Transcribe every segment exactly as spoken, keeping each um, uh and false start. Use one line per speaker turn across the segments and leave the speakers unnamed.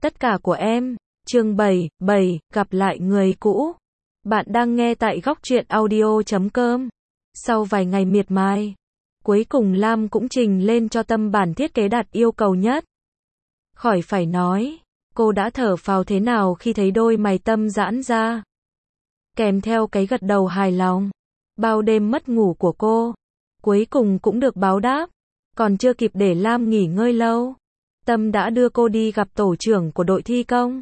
Tất cả của em. Chương bảy, bảy, gặp lại người cũ. Bạn đang nghe tại góc truyện audio chấm com. Sau vài ngày miệt mài, cuối cùng Lam cũng trình lên cho Tâm bản thiết kế đạt yêu cầu nhất. Khỏi phải nói, cô đã thở phào thế nào khi thấy đôi mày Tâm giãn ra, kèm theo cái gật đầu hài lòng. Bao đêm mất ngủ của cô, cuối cùng cũng được báo đáp. Còn chưa kịp để Lam nghỉ ngơi lâu, Tâm đã đưa cô đi gặp tổ trưởng của đội thi công.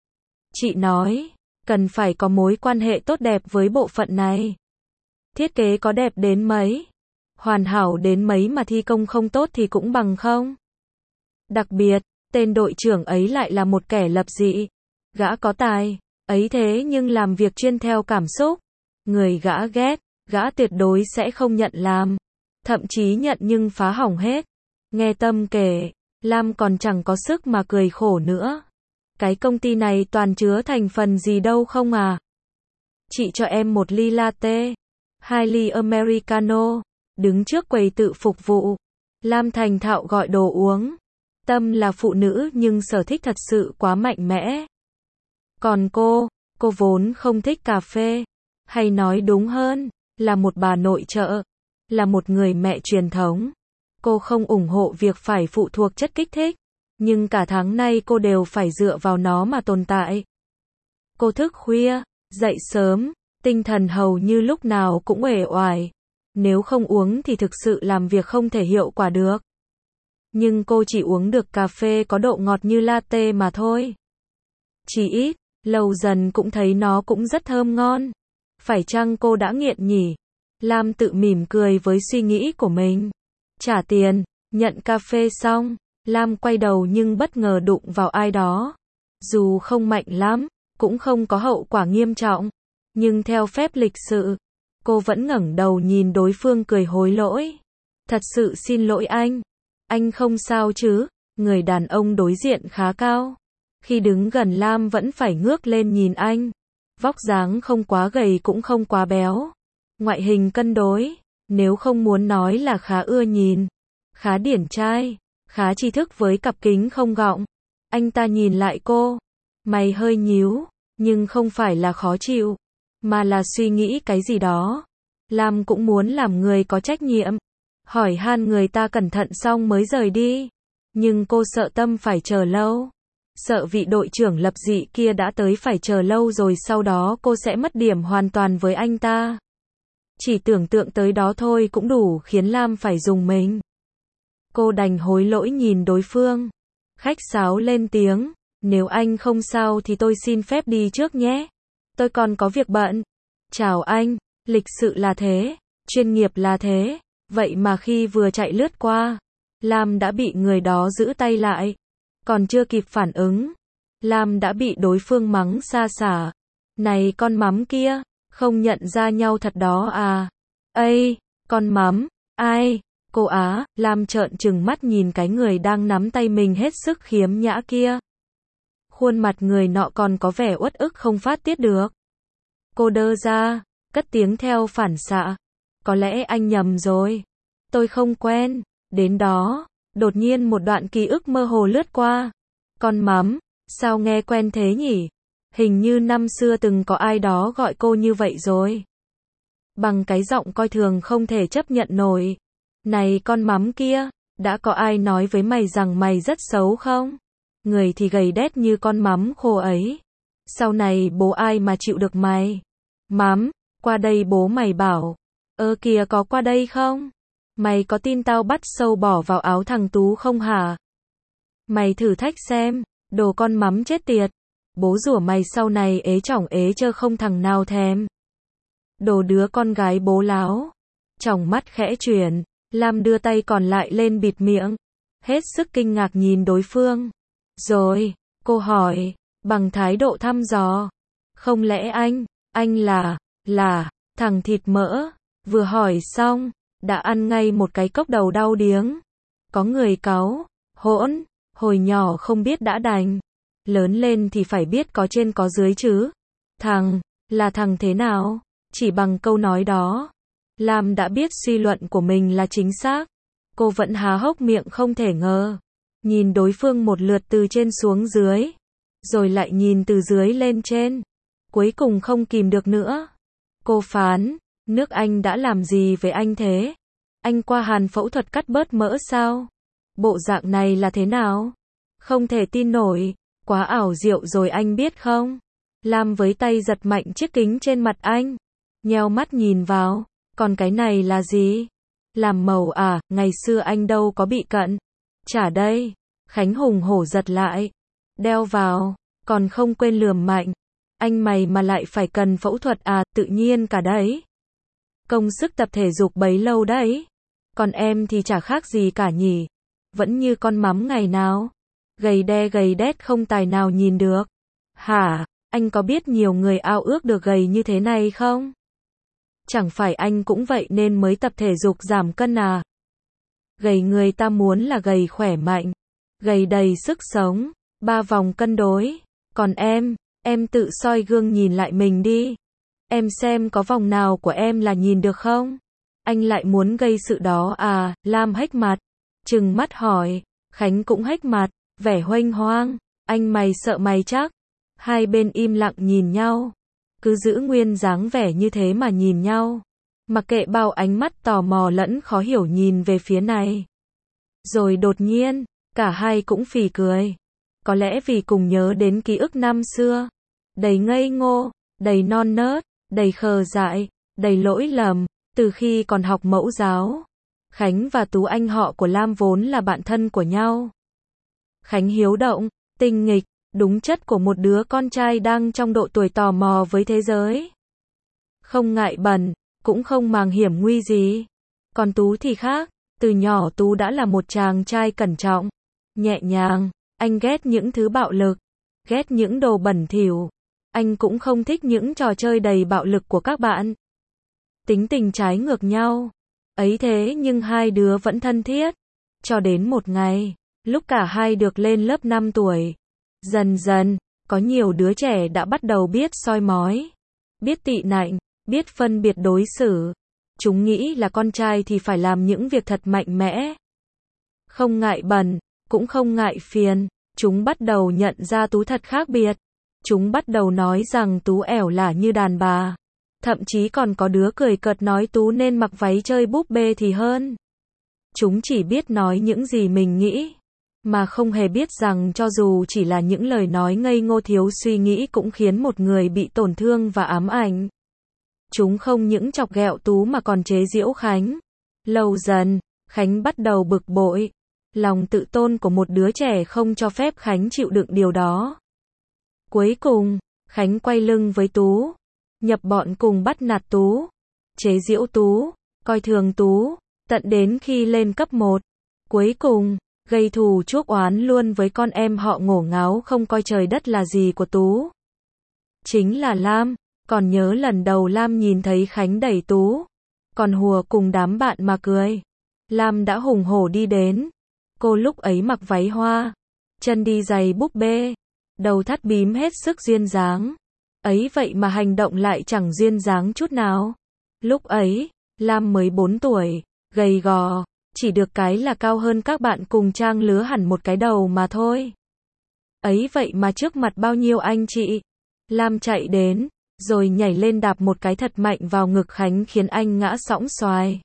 Chị nói, cần phải có mối quan hệ tốt đẹp với bộ phận này. Thiết kế có đẹp đến mấy, hoàn hảo đến mấy mà thi công không tốt thì cũng bằng không. Đặc biệt, tên đội trưởng ấy lại là một kẻ lập dị. Gã có tài, ấy thế nhưng làm việc chuyên theo cảm xúc. Người gã ghét, gã tuyệt đối sẽ không nhận làm. Thậm chí nhận nhưng phá hỏng hết. Nghe Tâm kể, Lam còn chẳng có sức mà cười khổ nữa. Cái công ty này toàn chứa thành phần gì đâu không à? Chị cho em một ly latte, hai ly Americano. Đứng trước quầy tự phục vụ, Lam thành thạo gọi đồ uống. Tâm là phụ nữ nhưng sở thích thật sự quá mạnh mẽ. Còn cô, cô vốn không thích cà phê. Hay nói đúng hơn, là một bà nội trợ, là một người mẹ truyền thống. Cô không ủng hộ việc phải phụ thuộc chất kích thích, nhưng cả tháng nay cô đều phải dựa vào nó mà tồn tại. Cô thức khuya, dậy sớm, tinh thần hầu như lúc nào cũng uể oải. Nếu không uống thì thực sự làm việc không thể hiệu quả được. Nhưng cô chỉ uống được cà phê có độ ngọt như latte mà thôi. Chỉ ít, lâu dần cũng thấy nó cũng rất thơm ngon. Phải chăng cô đã nghiện nhỉ? Lam tự mỉm cười với suy nghĩ của mình. Trả tiền, nhận cà phê xong, Lam quay đầu nhưng bất ngờ đụng vào ai đó. Dù không mạnh lắm, cũng không có hậu quả nghiêm trọng, nhưng theo phép lịch sự, cô vẫn ngẩng đầu nhìn đối phương cười hối lỗi. Thật sự xin lỗi anh. Anh không sao chứ? Người đàn ông đối diện khá cao. Khi đứng gần Lam vẫn phải ngước lên nhìn anh. Vóc dáng không quá gầy cũng không quá béo. Ngoại hình cân đối, nếu không muốn nói là khá ưa nhìn. Khá điển trai, khá tri thức với cặp kính không gọng. Anh ta nhìn lại cô. Mày hơi nhíu, nhưng không phải là khó chịu, mà là suy nghĩ cái gì đó. Lam cũng muốn làm người có trách nhiệm. Hỏi han người ta cẩn thận xong mới rời đi. Nhưng cô sợ Tâm phải chờ lâu. Sợ vị đội trưởng lập dị kia đã tới phải chờ lâu rồi sau đó cô sẽ mất điểm hoàn toàn với anh ta. Chỉ tưởng tượng tới đó thôi cũng đủ khiến Lam phải rùng mình. Cô đành hối lỗi nhìn đối phương. Khách sáo lên tiếng. Nếu anh không sao thì tôi xin phép đi trước nhé. Tôi còn có việc bận. Chào anh. Lịch sự là thế. Chuyên nghiệp là thế. Vậy mà khi vừa chạy lướt qua, Lam đã bị người đó giữ tay lại. Còn chưa kịp phản ứng, Lam đã bị đối phương mắng xa xả. Này con mắm kia, không nhận ra nhau thật đó à? Ây, con mắm, ai? Cô á, Lam trợn trừng mắt nhìn cái người đang nắm tay mình hết sức khiếm nhã kia. Khuôn mặt người nọ còn có vẻ uất ức không phát tiết được. Cô đơ ra, cất tiếng theo phản xạ. Có lẽ anh nhầm rồi. Tôi không quen. Đến đó, đột nhiên một đoạn ký ức mơ hồ lướt qua. Con mắm, sao nghe quen thế nhỉ? Hình như năm xưa từng có ai đó gọi cô như vậy rồi. Bằng cái giọng coi thường không thể chấp nhận nổi. Này con mắm kia, đã có ai nói với mày rằng mày rất xấu không? Người thì gầy đét như con mắm khô ấy. Sau này bố ai mà chịu được mày? Mắm, qua đây bố mày bảo. Ơ kìa có qua đây không? Mày có tin tao bắt sâu bỏ vào áo thằng Tú không hả? Mày thử thách xem, đồ con mắm chết tiệt. Bố rủa mày sau này ế chỏng ế chơ không thằng nào thèm. Đồ đứa con gái bố láo. Tròng mắt khẽ chuyển, Lam đưa tay còn lại lên bịt miệng. Hết sức kinh ngạc nhìn đối phương. Rồi, cô hỏi, bằng thái độ thăm dò. Không lẽ anh, anh là, là, thằng thịt mỡ? Vừa hỏi xong, đã ăn ngay một cái cốc đầu đau điếng. Có người cáu, hỗn, hồi nhỏ không biết đã đành. Lớn lên thì phải biết có trên có dưới chứ. Thằng, là thằng thế nào? Chỉ bằng câu nói đó, Lam đã biết suy luận của mình là chính xác. Cô vẫn há hốc miệng không thể ngờ. Nhìn đối phương một lượt từ trên xuống dưới. rồi lại nhìn từ dưới lên trên. Cuối cùng không kìm được nữa. Cô phán, nước anh đã làm gì với anh thế? Anh qua Hàn phẫu thuật cắt bớt mỡ sao? Bộ dạng này là thế nào? Không thể tin nổi, quá ảo diệu rồi anh biết không? Lam với tay giật mạnh chiếc kính trên mặt anh. Nheo mắt nhìn vào, còn cái này là gì? Làm màu à, ngày xưa anh đâu có bị cận. Trả đây. Khánh hùng hổ giật lại. Đeo vào, còn không quên lườm mạnh. Anh mày mà lại phải cần phẫu thuật à, tự nhiên cả đấy. Công sức tập thể dục bấy lâu đấy. Còn em thì chả khác gì cả nhỉ. Vẫn như con mắm ngày nào. Gầy đe gầy đét không tài nào nhìn được. Hả, anh có biết nhiều người ao ước được gầy như thế này không? Chẳng phải anh cũng vậy nên mới tập thể dục giảm cân à? Gầy người ta muốn là gầy khỏe mạnh, gầy đầy sức sống, ba vòng cân đối. Còn em, em tự soi gương nhìn lại mình đi. Em xem có vòng nào của em là nhìn được không? Anh lại muốn gây sự đó à? Lam hếch mặt, trừng mắt hỏi. Khánh cũng hếch mặt, vẻ huênh hoang. Anh mày sợ mày chắc? Hai bên im lặng nhìn nhau. Cứ giữ nguyên dáng vẻ như thế mà nhìn nhau. Mặc kệ bao ánh mắt tò mò lẫn khó hiểu nhìn về phía này. Rồi đột nhiên, cả hai cũng phì cười. Có lẽ vì cùng nhớ đến ký ức năm xưa. Đầy ngây ngô, đầy non nớt, đầy khờ dại, đầy lỗi lầm, từ khi còn học mẫu giáo. Khánh và Tú anh họ của Lam vốn là bạn thân của nhau. Khánh hiếu động, tinh nghịch, đúng chất của một đứa con trai đang trong độ tuổi tò mò với thế giới. Không ngại bẩn, cũng không màng hiểm nguy gì. Còn Tú thì khác, từ nhỏ Tú đã là một chàng trai cẩn trọng, nhẹ nhàng. Anh ghét những thứ bạo lực, ghét những đồ bẩn thỉu. Anh cũng không thích những trò chơi đầy bạo lực của các bạn. Tính tình trái ngược nhau. Ấy thế nhưng hai đứa vẫn thân thiết. Cho đến một ngày, lúc cả hai được lên lớp năm tuổi. Dần dần, có nhiều đứa trẻ đã bắt đầu biết soi mói, biết tị nạnh, biết phân biệt đối xử. Chúng nghĩ là con trai thì phải làm những việc thật mạnh mẽ. Không ngại bẩn, cũng không ngại phiền. Chúng bắt đầu nhận ra Tú thật khác biệt. Chúng bắt đầu nói rằng Tú ẻo lả như đàn bà. Thậm chí còn có đứa cười cợt nói Tú nên mặc váy chơi búp bê thì hơn. Chúng chỉ biết nói những gì mình nghĩ, mà không hề biết rằng cho dù chỉ là những lời nói ngây ngô thiếu suy nghĩ cũng khiến một người bị tổn thương và ám ảnh. Chúng không những chọc ghẹo Tú mà còn chế giễu Khánh. Lâu dần, Khánh bắt đầu bực bội. Lòng tự tôn của một đứa trẻ không cho phép Khánh chịu đựng điều đó. Cuối cùng, Khánh quay lưng với Tú. Nhập bọn cùng bắt nạt Tú, chế giễu Tú, coi thường Tú, tận đến khi lên cấp một. Cuối cùng, gây thù chuốc oán luôn với con em họ ngổ ngáo không coi trời đất là gì của Tú. Chính là Lam. Còn nhớ lần đầu Lam nhìn thấy Khánh đẩy Tú, còn hùa cùng đám bạn mà cười. Lam đã hùng hổ đi đến. Cô lúc ấy mặc váy hoa, chân đi giày búp bê, đầu thắt bím hết sức duyên dáng. Ấy vậy mà hành động lại chẳng duyên dáng chút nào. Lúc ấy, Lam mới bốn tuổi, gầy gò, chỉ được cái là cao hơn các bạn cùng trang lứa hẳn một cái đầu mà thôi. Ấy vậy mà trước mặt bao nhiêu anh chị, Lam chạy đến, rồi nhảy lên đạp một cái thật mạnh vào ngực Khánh khiến anh ngã sõng xoài.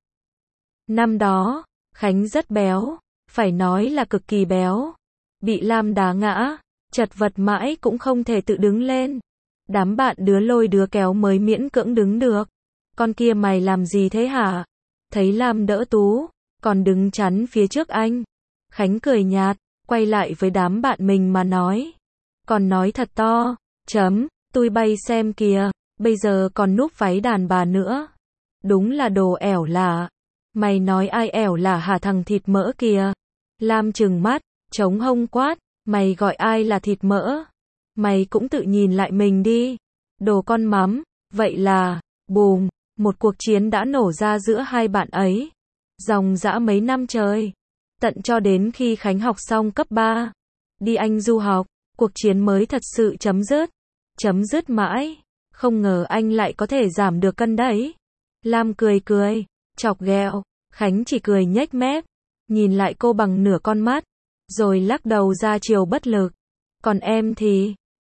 Năm đó, Khánh rất béo, phải nói là cực kỳ béo. Bị Lam đá ngã, chật vật mãi cũng không thể tự đứng lên. Đám bạn đứa lôi đứa kéo mới miễn cưỡng đứng được. Con kia mày làm gì thế hả? Thấy Lam đỡ Tú, còn đứng chắn phía trước anh. Khánh cười nhạt, quay lại với đám bạn mình mà nói. Còn nói thật to, chấm, tui bay xem kìa, bây giờ còn núp váy đàn bà nữa. Đúng là đồ ẻo lả. Mày nói ai ẻo lả hả thằng thịt mỡ kìa? Lam trừng mắt, chống hông quát, mày gọi ai là thịt mỡ? Mày cũng tự nhìn lại mình đi. Đồ con mắm. Vậy là, bùm, một cuộc chiến đã nổ ra giữa hai bạn ấy. Dòng dã mấy năm trời. Tận cho đến khi Khánh học xong cấp ba. Đi Anh du học, cuộc chiến mới thật sự chấm dứt. Chấm dứt mãi. Không ngờ anh lại có thể giảm được cân đấy. Lam cười cười, chọc ghẹo. Khánh chỉ cười nhếch mép. Nhìn lại cô bằng nửa con mắt. Rồi lắc đầu ra chiều bất lực. Còn em thì...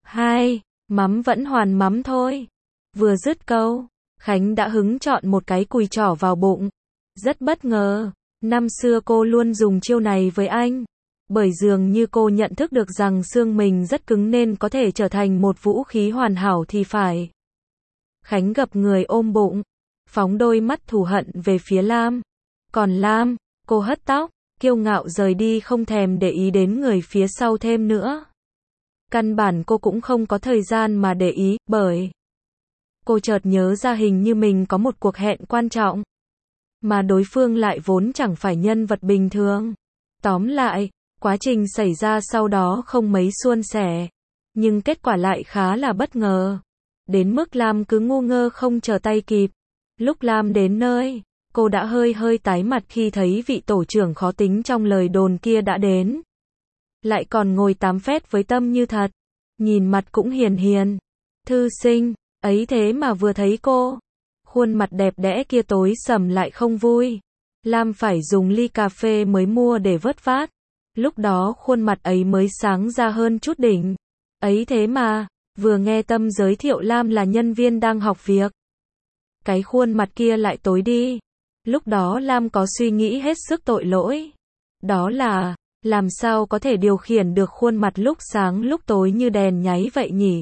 Hai, mắm vẫn hoàn mắm thôi. Vừa dứt câu, Khánh đã hứng chọn một cái cùi trỏ vào bụng. Rất bất ngờ, năm xưa cô luôn dùng chiêu này với anh. Bởi dường như cô nhận thức được rằng xương mình rất cứng nên có thể trở thành một vũ khí hoàn hảo thì phải. Khánh gập người ôm bụng, phóng đôi mắt thù hận về phía Lam. Còn Lam, cô hất tóc, kiêu ngạo rời đi không thèm để ý đến người phía sau thêm nữa. Căn bản cô cũng không có thời gian mà để ý, bởi cô chợt nhớ ra hình như mình có một cuộc hẹn quan trọng. Mà đối phương lại vốn chẳng phải nhân vật bình thường. Tóm lại, quá trình xảy ra sau đó không mấy suôn sẻ. Nhưng kết quả lại khá là bất ngờ. Đến mức Lam cứ ngu ngơ không chờ tay kịp. Lúc Lam đến nơi, cô đã hơi hơi tái mặt khi thấy vị tổ trưởng khó tính trong lời đồn kia đã đến. Lại còn ngồi tám phét với Tâm Như thật. Nhìn mặt cũng hiền hiền. Thư sinh, ấy thế mà vừa thấy cô. Khuôn mặt đẹp đẽ kia tối sầm lại không vui. Lam phải dùng ly cà phê mới mua để vớt vát. Lúc đó khuôn mặt ấy mới sáng ra hơn chút đỉnh. Ấy thế mà, vừa nghe Tâm giới thiệu Lam là nhân viên đang học việc. Cái khuôn mặt kia lại tối đi. Lúc đó Lam có suy nghĩ hết sức tội lỗi. Đó là, làm sao có thể điều khiển được khuôn mặt lúc sáng lúc tối như đèn nháy vậy nhỉ?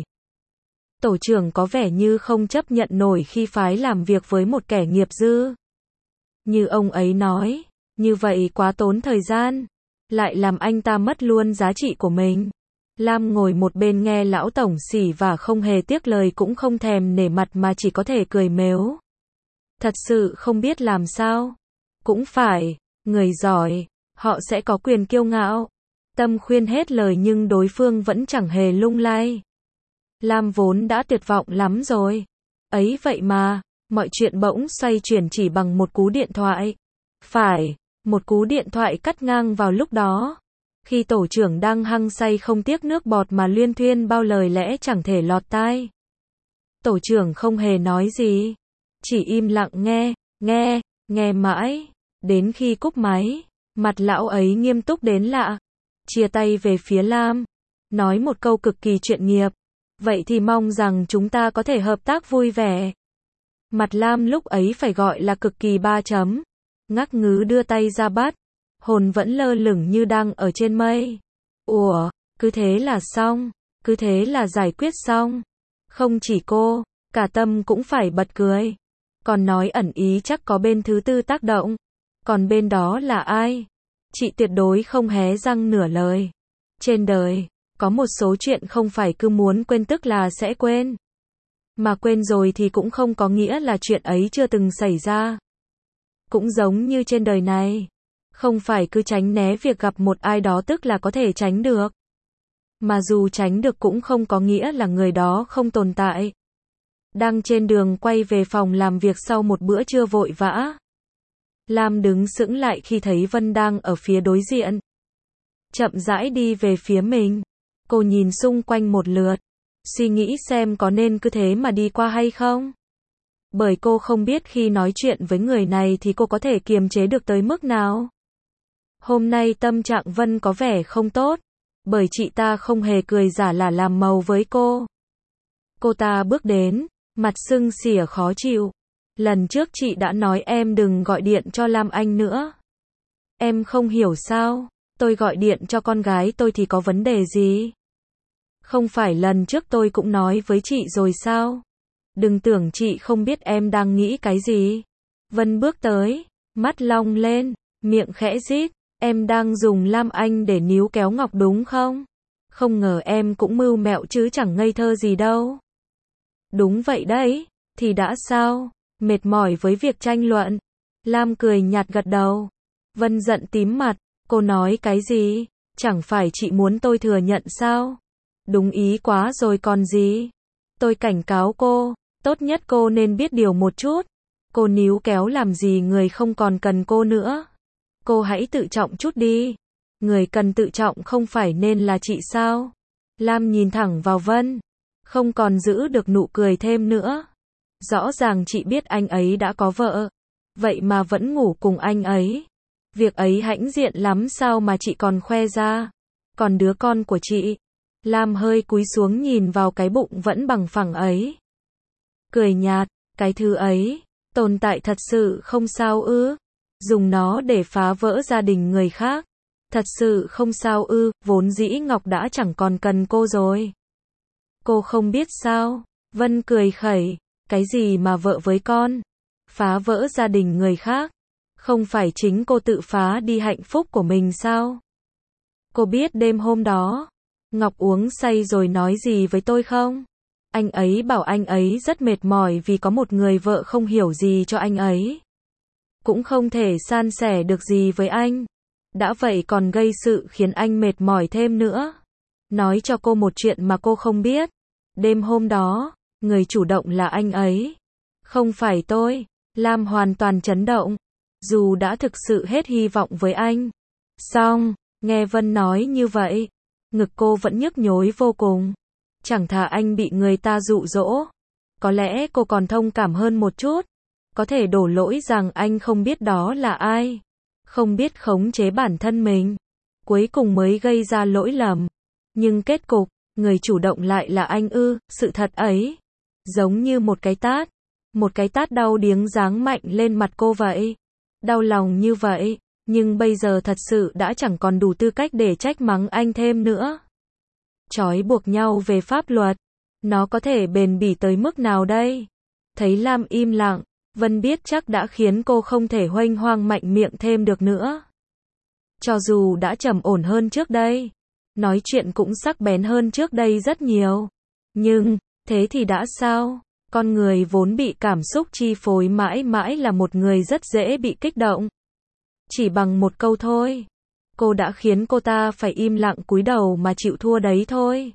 Tổ trưởng có vẻ như không chấp nhận nổi khi phái làm việc với một kẻ nghiệp dư. Như ông ấy nói, như vậy quá tốn thời gian, lại làm anh ta mất luôn giá trị của mình. Lam ngồi một bên nghe lão tổng xỉ và không hề tiếc lời cũng không thèm nể mặt mà chỉ có thể cười mếu. Thật sự không biết làm sao. Cũng phải, người giỏi, họ sẽ có quyền kiêu ngạo. Tâm khuyên hết lời nhưng đối phương vẫn chẳng hề lung lay. Lam vốn đã tuyệt vọng lắm rồi. Ấy vậy mà, mọi chuyện bỗng xoay chuyển chỉ bằng một cú điện thoại. Phải, một cú điện thoại cắt ngang vào lúc đó. Khi tổ trưởng đang hăng say không tiếc nước bọt mà luyên thuyên bao lời lẽ chẳng thể lọt tai. Tổ trưởng không hề nói gì. Chỉ im lặng nghe, nghe, nghe mãi. Đến khi cúp máy, mặt lão ấy nghiêm túc đến lạ. Chia tay về phía Lam. Nói một câu cực kỳ chuyện nghiệp. Vậy thì mong rằng chúng ta có thể hợp tác vui vẻ. Mặt Lam lúc ấy phải gọi là cực kỳ ba chấm. Ngắc ngứ đưa tay ra bắt. Hồn vẫn lơ lửng như đang ở trên mây. Ủa, cứ thế là xong. Cứ thế là giải quyết xong. Không chỉ cô, cả Tâm cũng phải bật cười. Còn nói ẩn ý chắc có bên thứ tư tác động. Còn bên đó là ai? Chị tuyệt đối không hé răng nửa lời. Trên đời, có một số chuyện không phải cứ muốn quên tức là sẽ quên. Mà quên rồi thì cũng không có nghĩa là chuyện ấy chưa từng xảy ra. Cũng giống như trên đời này. Không phải cứ tránh né việc gặp một ai đó tức là có thể tránh được. Mà dù tránh được cũng không có nghĩa là người đó không tồn tại. Đang trên đường quay về phòng làm việc sau một bữa trưa vội vã. Lam đứng sững lại khi thấy Vân đang ở phía đối diện. Chậm rãi đi về phía mình. Cô nhìn xung quanh một lượt. Suy nghĩ xem có nên cứ thế mà đi qua hay không. Bởi cô không biết khi nói chuyện với người này thì cô có thể kiềm chế được tới mức nào. Hôm nay tâm trạng Vân có vẻ không tốt. Bởi chị ta không hề cười giả là làm màu với cô. Cô ta bước đến, mặt sưng xỉa khó chịu. Lần trước chị đã nói em đừng gọi điện cho Lam Anh nữa. Em không hiểu sao, tôi gọi điện cho con gái tôi thì có vấn đề gì? Không phải lần trước tôi cũng nói với chị rồi sao? Đừng tưởng chị không biết em đang nghĩ cái gì. Vân bước tới, mắt long lên, miệng khẽ rít. Em đang dùng Lam Anh để níu kéo Ngọc đúng không? Không ngờ em cũng mưu mẹo chứ chẳng ngây thơ gì đâu. Đúng vậy đấy, thì đã sao? Mệt mỏi với việc tranh luận. Lam cười nhạt gật đầu. Vân giận tím mặt, cô nói cái gì? Chẳng phải chị muốn tôi thừa nhận sao? Đúng ý quá rồi còn gì? Tôi cảnh cáo cô, tốt nhất cô nên biết điều một chút. Cô níu kéo làm gì người không còn cần cô nữa. Cô hãy tự trọng chút đi. Người cần tự trọng không phải nên là chị sao? Lam nhìn thẳng vào Vân. Không còn giữ được nụ cười thêm nữa. Rõ ràng chị biết anh ấy đã có vợ. Vậy mà vẫn ngủ cùng anh ấy. Việc ấy hãnh diện lắm sao mà chị còn khoe ra. Còn đứa con của chị. Lam hơi cúi xuống nhìn vào cái bụng vẫn bằng phẳng ấy. Cười nhạt, cái thứ ấy, tồn tại thật sự không sao ư? Dùng nó để phá vỡ gia đình người khác. Thật sự không sao ư, vốn dĩ Ngọc đã chẳng còn cần cô rồi. Cô không biết sao? Vân cười khẩy, cái gì mà vợ với con? Phá vỡ gia đình người khác? Không phải chính cô tự phá đi hạnh phúc của mình sao? Cô biết đêm hôm đó, Ngọc uống say rồi nói gì với tôi không? Anh ấy bảo anh ấy rất mệt mỏi vì có một người vợ không hiểu gì cho anh ấy. Cũng không thể san sẻ được gì với anh. Đã vậy còn gây sự khiến anh mệt mỏi thêm nữa. Nói cho cô một chuyện mà cô không biết. Đêm hôm đó, người chủ động là anh ấy. Không phải tôi. Lam hoàn toàn chấn động. Dù đã thực sự hết hy vọng với anh. Xong, nghe Vân nói như vậy, ngực cô vẫn nhức nhối vô cùng. Chẳng thà anh bị người ta dụ dỗ. Có lẽ cô còn thông cảm hơn một chút. Có thể đổ lỗi rằng anh không biết đó là ai. Không biết khống chế bản thân mình. Cuối cùng mới gây ra lỗi lầm. Nhưng kết cục, người chủ động lại là anh ư, sự thật ấy. Giống như một cái tát. Một cái tát đau điếng giáng mạnh lên mặt cô vậy. Đau lòng như vậy, nhưng bây giờ thật sự đã chẳng còn đủ tư cách để trách mắng anh thêm nữa. Trói buộc nhau về pháp luật. Nó có thể bền bỉ tới mức nào đây? Thấy Lam im lặng, Vân biết chắc đã khiến cô không thể huênh hoang mạnh miệng thêm được nữa. Cho dù đã trầm ổn hơn trước đây, nói chuyện cũng sắc bén hơn trước đây rất nhiều. Nhưng, thế thì đã sao? Con người vốn bị cảm xúc chi phối mãi mãi là một người rất dễ bị kích động. Chỉ bằng một câu thôi, cô đã khiến cô ta phải im lặng cúi đầu mà chịu thua đấy thôi.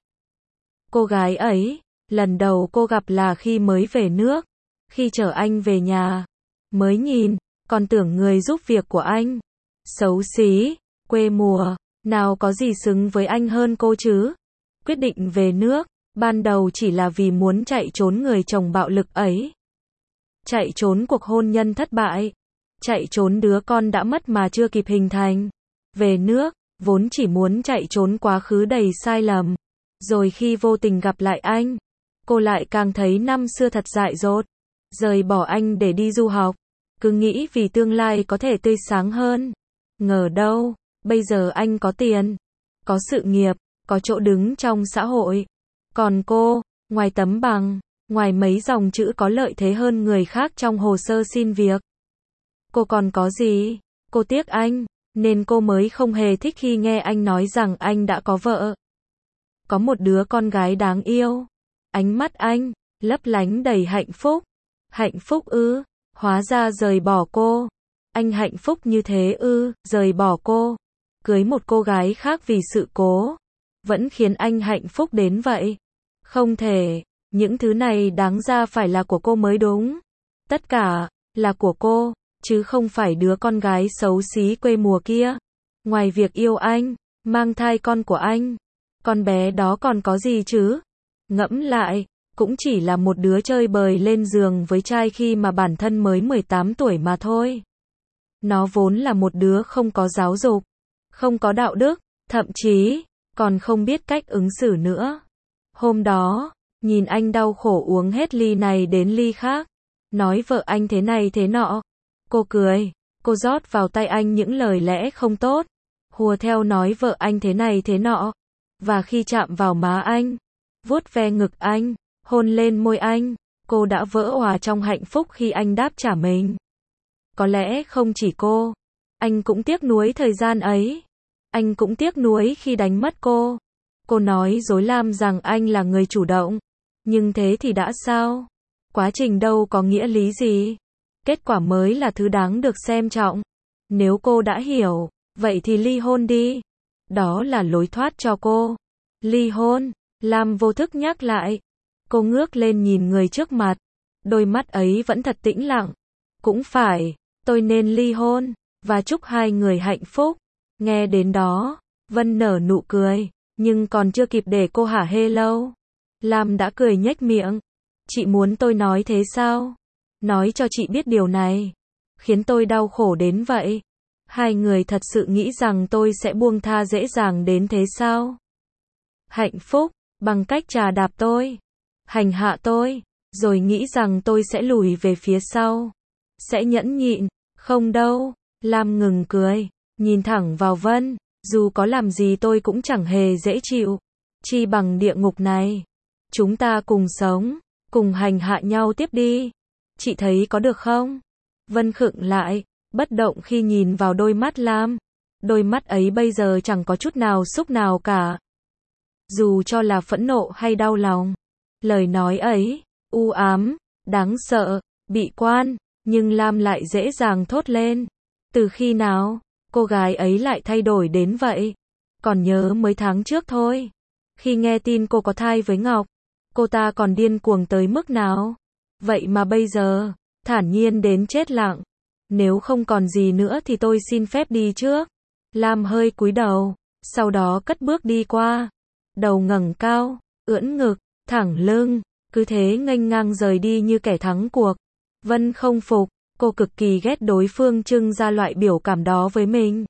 Cô gái ấy, lần đầu cô gặp là khi mới về nước, khi chở anh về nhà. Mới nhìn, còn tưởng người giúp việc của anh. Xấu xí, quê mùa, nào có gì xứng với anh hơn cô chứ. Quyết định về nước, ban đầu chỉ là vì muốn chạy trốn người chồng bạo lực ấy. Chạy trốn cuộc hôn nhân thất bại. Chạy trốn đứa con đã mất mà chưa kịp hình thành. Về nước, vốn chỉ muốn chạy trốn quá khứ đầy sai lầm. Rồi khi vô tình gặp lại anh, cô lại càng thấy năm xưa thật dại dột. Rời bỏ anh để đi du học. Cứ nghĩ vì tương lai có thể tươi sáng hơn. Ngờ đâu, bây giờ anh có tiền, có sự nghiệp, có chỗ đứng trong xã hội. Còn cô, ngoài tấm bằng, ngoài mấy dòng chữ có lợi thế hơn người khác trong hồ sơ xin việc, cô còn có gì? Cô tiếc anh, nên cô mới không hề thích khi nghe anh nói rằng anh đã có vợ. Có một đứa con gái đáng yêu. Ánh mắt anh, lấp lánh đầy hạnh phúc. Hạnh phúc ư? Hóa ra rời bỏ cô. Anh hạnh phúc như thế ư? Rời bỏ cô. Cưới một cô gái khác vì sự cố. Vẫn khiến anh hạnh phúc đến vậy. Không thể. Những thứ này đáng ra phải là của cô mới đúng. Tất cả, là của cô, chứ không phải đứa con gái xấu xí quê mùa kia. Ngoài việc yêu anh, mang thai con của anh, con bé đó còn có gì chứ? Ngẫm lại, cũng chỉ là một đứa chơi bời lên giường với trai khi mà bản thân mới mười tám tuổi mà thôi. Nó vốn là một đứa không có giáo dục, không có đạo đức, thậm chí còn không biết cách ứng xử nữa. Hôm đó, nhìn anh đau khổ uống hết ly này đến ly khác, nói vợ anh thế này thế nọ. Cô cười, cô rót vào tay anh những lời lẽ không tốt, hùa theo nói vợ anh thế này thế nọ. Và khi chạm vào má anh, vuốt ve ngực anh, hôn lên môi anh, cô đã vỡ òa trong hạnh phúc khi anh đáp trả mình. Có lẽ không chỉ cô, anh cũng tiếc nuối thời gian ấy. Anh cũng tiếc nuối khi đánh mất cô. Cô nói dối Lam rằng anh là người chủ động. Nhưng thế thì đã sao? Quá trình đâu có nghĩa lý gì. Kết quả mới là thứ đáng được xem trọng. Nếu cô đã hiểu, vậy thì ly hôn đi. Đó là lối thoát cho cô. Ly hôn, Lam vô thức nhắc lại. Cô ngước lên nhìn người trước mặt. Đôi mắt ấy vẫn thật tĩnh lặng. Cũng phải, tôi nên ly hôn, và chúc hai người hạnh phúc. Nghe đến đó, Vân nở nụ cười, nhưng còn chưa kịp để cô hả hê lâu. Lam đã cười nhếch miệng. Chị muốn tôi nói thế sao? Nói cho chị biết điều này. Khiến tôi đau khổ đến vậy. Hai người thật sự nghĩ rằng tôi sẽ buông tha dễ dàng đến thế sao? hạnh phúc, bằng cách trà đạp tôi, hành hạ tôi, rồi nghĩ rằng tôi sẽ lùi về phía sau, sẽ nhẫn nhịn, không đâu. Lam ngừng cười, nhìn thẳng vào Vân, dù có làm gì tôi cũng chẳng hề dễ chịu, chi bằng địa ngục này. Chúng ta cùng sống, cùng hành hạ nhau tiếp đi. Chị thấy có được không? Vân khựng lại, bất động khi nhìn vào đôi mắt Lam. Đôi mắt ấy bây giờ chẳng có chút nào xúc nào cả. Dù cho là phẫn nộ hay đau lòng. Lời nói ấy, u ám, đáng sợ, bị quan, nhưng Lam lại dễ dàng thốt lên. Từ khi nào, cô gái ấy lại thay đổi đến vậy? Còn nhớ mấy tháng trước thôi. Khi nghe tin cô có thai với Ngọc, cô ta còn điên cuồng tới mức nào? Vậy mà bây giờ, thản nhiên đến chết lặng. Nếu không còn gì nữa thì tôi xin phép đi trước. Lam hơi cúi đầu, sau đó cất bước đi qua. Đầu ngẩng cao, ưỡn ngực, thẳng lưng, cứ thế nghênh ngang rời đi như kẻ thắng cuộc. Vân không phục, cô cực kỳ ghét đối phương trưng ra loại biểu cảm đó với mình.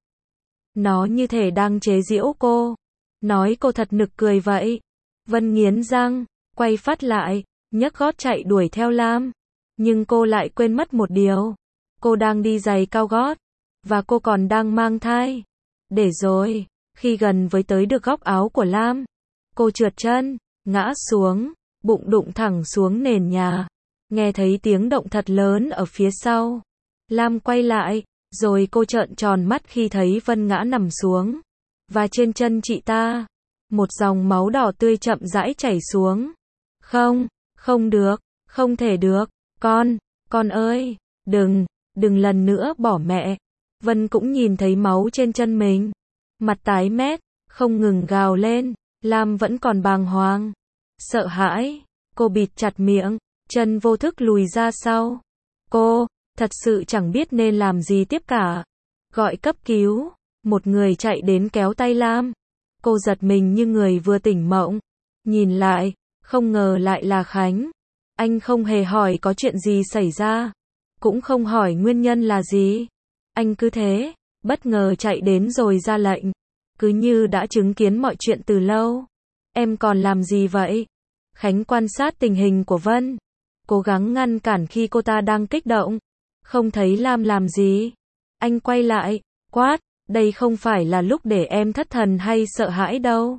Nó như thể đang chế giễu cô, nói cô thật nực cười vậy. Vân nghiến răng, quay phát lại, nhấc gót chạy đuổi theo Lam. Nhưng cô lại quên mất một điều. Cô đang đi giày cao gót, và cô còn đang mang thai. Để rồi, khi gần với tới được góc áo của Lam, cô trượt chân, ngã xuống, bụng đụng thẳng xuống nền nhà. Nghe thấy tiếng động thật lớn ở phía sau. Lam quay lại, rồi cô trợn tròn mắt khi thấy Vân ngã nằm xuống. Và trên chân chị ta, một dòng máu đỏ tươi chậm rãi chảy xuống. Không, không được, không thể được, con, con ơi, đừng, đừng lần nữa bỏ mẹ. Vân cũng nhìn thấy máu trên chân mình. Mặt tái mét, không ngừng gào lên. Lam vẫn còn bàng hoàng, sợ hãi, cô bịt chặt miệng, chân vô thức lùi ra sau. Cô, thật sự chẳng biết nên làm gì tiếp cả. Gọi cấp cứu, một người chạy đến kéo tay Lam. Cô giật mình như người vừa tỉnh mộng. Nhìn lại, không ngờ lại là Khánh. Anh không hề hỏi có chuyện gì xảy ra, cũng không hỏi nguyên nhân là gì. Anh cứ thế, bất ngờ chạy đến rồi ra lệnh. Cứ như đã chứng kiến mọi chuyện từ lâu. Em còn làm gì vậy? Khánh quan sát tình hình của Vân, cố gắng ngăn cản khi cô ta đang kích động. Không thấy Lam làm gì. Anh quay lại, quát, đây không phải là lúc để em thất thần hay sợ hãi đâu.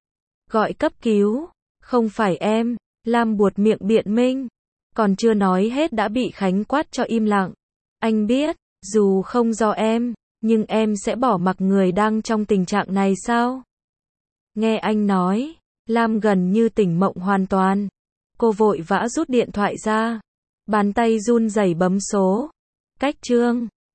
Gọi cấp cứu, không phải em. Lam buột miệng biện minh, còn chưa nói hết đã bị Khánh quát cho im lặng. Anh biết, dù không do em, nhưng em sẽ bỏ mặc người đang trong tình trạng này sao? Nghe anh nói, Lam gần như tỉnh mộng hoàn toàn. Cô vội vã rút điện thoại ra, bàn tay run rẩy bấm số. Cách chương